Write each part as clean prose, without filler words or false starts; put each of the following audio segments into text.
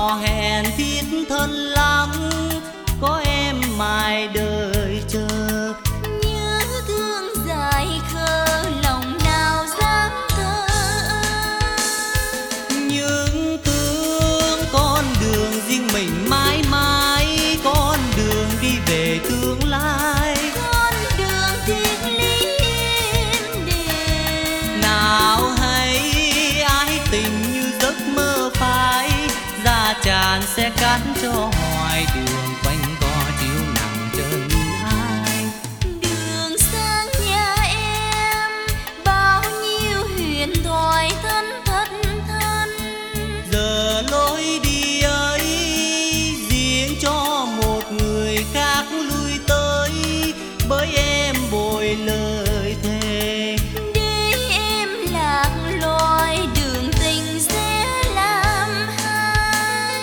hò hẹn thiết thân lắm, có em mãi đợi chờ. Nhớ thương dài khờ lòng nào dám thờ. Những tương con đường riêng mình mãi mãi, con đường đi về tương lai, Con đường thiên lý êm đềm. nào hay ái tình như giấc mơ phai, ra tràn sẽ cắt cho hoài đường quanh co chiếu nặng chân ai. Đường sang nhà em bao nhiêu huyền thoại thân thất thân. Giờ lối đi ấy riêng cho một người khác lui tới, bởi em bồi lời thề. Để em lạc loài đường tình sẽ làm hai.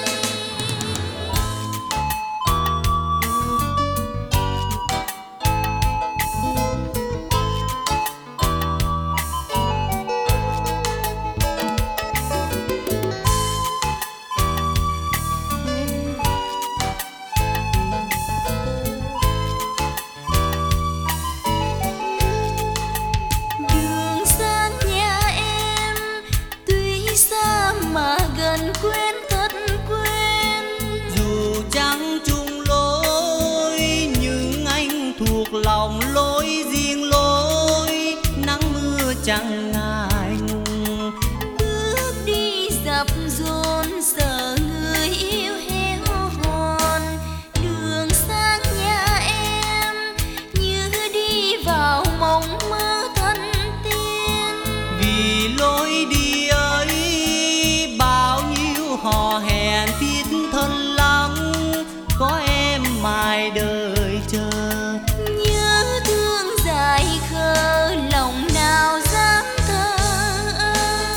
Đường sang nhà em tuy xa mà gần quên thật quên. Dù chẳng chung lối nhưng anh thuộc lòng lối riêng lối, nắng mưa chẳng ngại ngùng. Bước đi dập dồn sợ người yêu héo hon. Đường sang nhà em như đi vào mộng mơ thân tiên. Vì lối đi ấy bao nhiêu hò hẹn thiết thân lắm, có em mãi đợi chờ. Nhớ thương dài khờ lòng nào dám thờ ơ.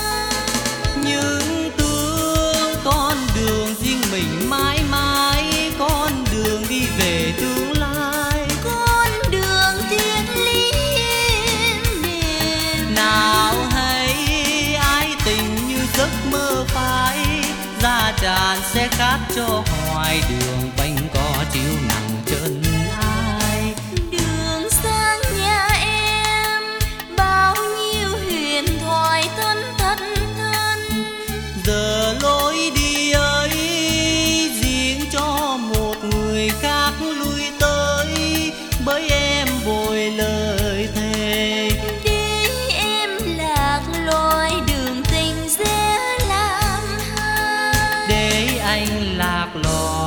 Những tương con đường riêng mình mãi mãi, con đường đi về tương lai, Con đường thiên lý êm đềm. nào hay ái tình như giấc mơ phai, ra tràn sẽ cát cho hoài đường quanh co chiếu nặng chân ai. Đường sang nhà em bao nhiêu huyền thoại thân thất thân. Giờ lối đi ấy riêng cho một người khác lui tới, bởi em bồi lời thề. Để em lạc loài đường tình sẽ làm hai. Để anh lạc lò